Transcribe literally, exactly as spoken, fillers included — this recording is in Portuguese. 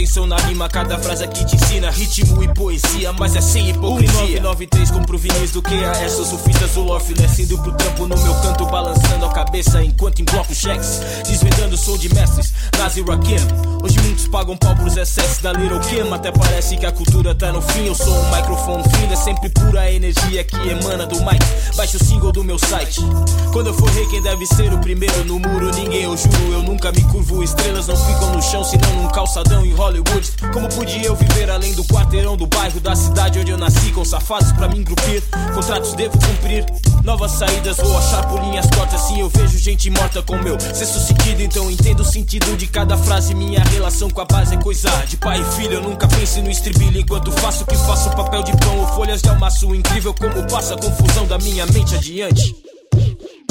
atenção na rima, cada frase aqui te ensina ritmo e poesia, mas é sem hipocrisia. nove nove três compro vinis do Q A S, os surfistas do Lofiless indo pro trampo no meu canto, balançando a cabeça enquanto embloco cheques, desvendando o som de mestres, Nazi Rakim. Hoje muitos pagam pau pros excessos da Little Kim, até parece que a cultura tá no fim. Eu sou um microfone fino, é sempre pura energia que emana do mic. Baixe o single do meu site. Quando eu for rei, quem deve ser o primeiro no muro? Ninguém, eu juro, eu nunca me curvo. Estrelas não ficam no chão, senão num calçadão em Hollywood. Como podia eu viver além do quarteirão do bairro, da cidade onde eu nasci, com safados pra me engrupir? Contratos devo cumprir, novas saídas vou achar por linhas tortas. Sim, eu vejo gente morta com meu sexto sentido, então entendo o sentido de cada frase. Minha relação com a base é coisa de pai e filho. Eu nunca pense no estribilho enquanto faço o que faço, papel de pão ou folhas de almaço. Incrível como passa a confusão da minha mente adiante.